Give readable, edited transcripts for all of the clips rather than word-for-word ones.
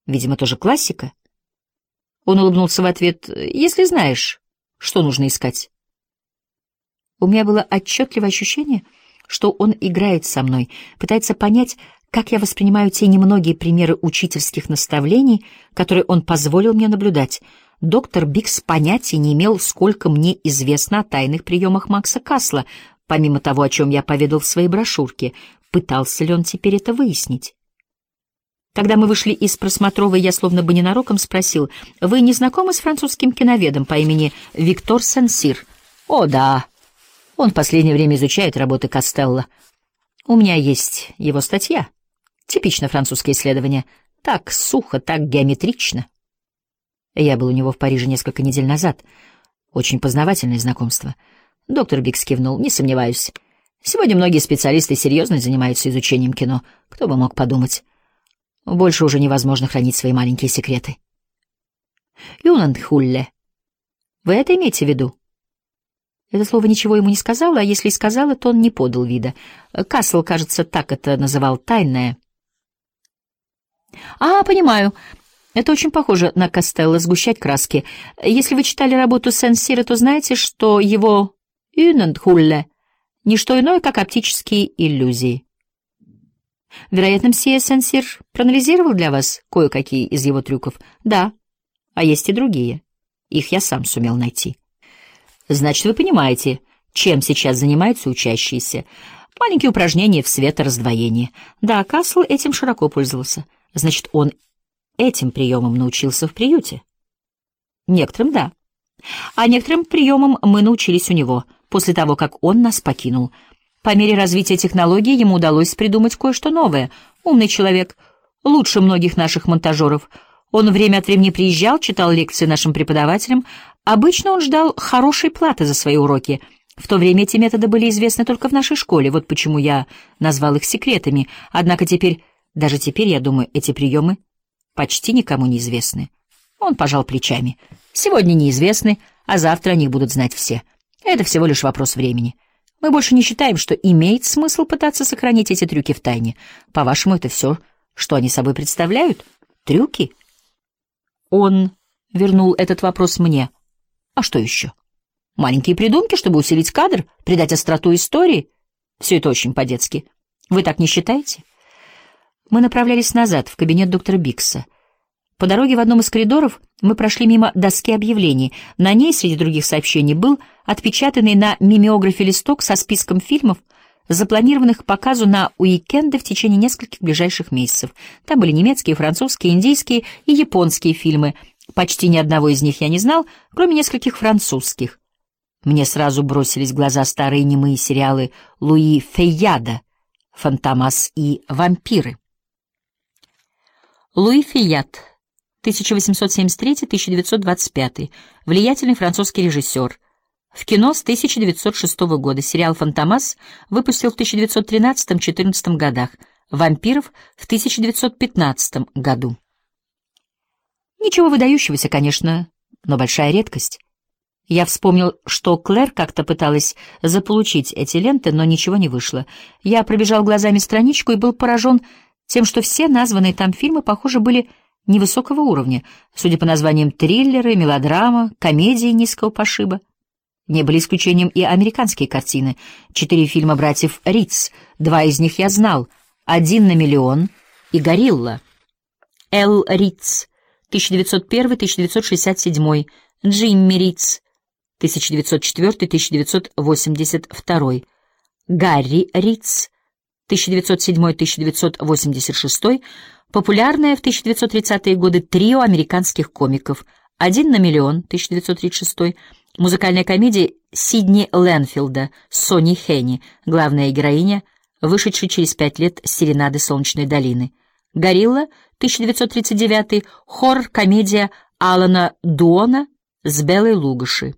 Видимо, тоже классика. Он улыбнулся в ответ: «Если знаешь, что нужно искать». У меня было отчетливое ощущение, что он играет со мной, пытается понять, как я воспринимаю те немногие примеры учительских наставлений, которые он позволил мне наблюдать. Доктор Бикс понятия не имел, сколько мне известно о тайных приемах Макса Касла, помимо того, о чем я поведал в своей брошюрке. Пытался ли он теперь это выяснить? Когда мы вышли из просмотровой, я словно бы ненароком спросил: «Вы не знакомы с французским киноведом по имени Виктор Сен-Сир?» «О, да. Он в последнее время изучает работы Костелло. У меня есть его статья. Типично французское исследование. Так сухо, так геометрично». Я был у него в Париже несколько недель назад. Очень познавательное знакомство. Доктор Бикс кивнул. «Не сомневаюсь. Сегодня многие специалисты серьезно занимаются изучением кино. Кто бы мог подумать. Больше уже невозможно хранить свои маленькие секреты». «Юнанхулле. Вы это имеете в виду?» Это слово ничего ему не сказала, а если и сказала, то он не подал вида. Кассел, кажется, так это называл, тайное. Понимаю. Это очень похоже на Костелло, сгущать краски. Если вы читали работу Сен-Сира, то знаете, что его «Юнанхулле» — не что иное, как оптические иллюзии. Вероятно, мсье Сен-Сир проанализировал для вас кое-какие из его трюков. Да, а есть и другие. Их я сам сумел найти. Значит, вы понимаете, чем сейчас занимаются учащиеся. Маленькие упражнения в светораздвоении. Да, Кассел этим широко пользовался. Значит, он этим приемом научился в приюте? Некоторым — да. А некоторым приемам мы научились у него, после того, как он нас покинул. По мере развития технологий ему удалось придумать кое-что новое. Умный человек, лучше многих наших монтажеров. Он время от времени приезжал, читал лекции нашим преподавателям. Обычно он ждал хорошей платы за свои уроки. В то время эти методы были известны только в нашей школе, вот почему я назвал их секретами. Однако даже теперь, я думаю, эти приемы почти никому не известны. Он пожал плечами. Сегодня неизвестны, а завтра о них будут знать все. Это всего лишь вопрос времени. Мы больше не считаем, что имеет смысл пытаться сохранить эти трюки в тайне. По-вашему, это все, что они собой представляют? Трюки? Он вернул этот вопрос мне. А что еще? Маленькие придумки, чтобы усилить кадр, придать остроту истории? Все это очень по-детски. Вы так не считаете? Мы направлялись назад, в кабинет доктора Бикса. По дороге в одном из коридоров мы прошли мимо доски объявлений. На ней, среди других сообщений, был отпечатанный на мимеографе листок со списком фильмов, запланированных к показу на уикенды в течение нескольких ближайших месяцев. Там были немецкие, французские, индийские и японские фильмы. Почти ни одного из них я не знал, кроме нескольких французских. Мне сразу бросились в глаза старые немые сериалы Луи Фейяда «Фантомас» и «Вампиры». Луи Фейяд, 1873-1925, влиятельный французский режиссер. В кино с 1906 года. Сериал «Фантомас» выпустил в 1913-14 годах, «Вампиров» в 1915 году. Ничего выдающегося, конечно, но большая редкость. Я вспомнил, что Клэр как-то пыталась заполучить эти ленты, но ничего не вышло. Я пробежал глазами страничку и был поражен тем, что все названные там фильмы, похоже, были невысокого уровня, судя по названиям триллеры, мелодрама, комедии низкого пошиба. Не были исключением и американские картины. 4 фильма братьев Риц, 2 из них я знал, «1 на миллион» и «Горилла». Эл Риц, 1901-1967, Джимми Риц, 1904-1982, Гарри Риц, 1907-1986, популярное в 1930-е годы трио американских комиков «1 на миллион», 1936, музыкальная комедия Сидни Лэнфилда, Сонни Хенни, главная героиня, вышедшая через 5 лет с «Серенады Солнечной долины», «Горилла», 1939, хоррор-комедия Алана Дуона с Беллой Лугоши.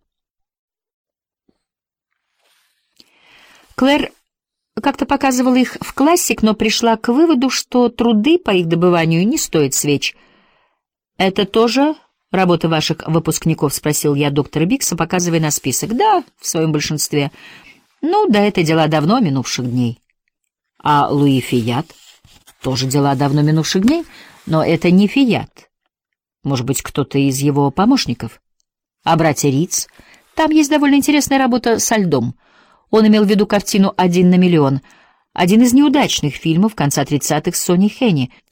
Клэр как-то показывала их в «Классик», но пришла к выводу, что труды по их добыванию не стоят свеч. «Это тоже работа ваших выпускников?» — спросил я доктора Бикса, показывая на список. «Да, в своем большинстве. Ну, да, это дела давно минувших дней». «А Луи Фейяд?» «Тоже дела давно минувших дней. Но это не Фиат. Может быть, кто-то из его помощников? А братья Риц? Там есть довольно интересная работа со льдом. Он имел в виду картину «1 на миллион», один из неудачных фильмов конца 30-х с Сонни Хенни.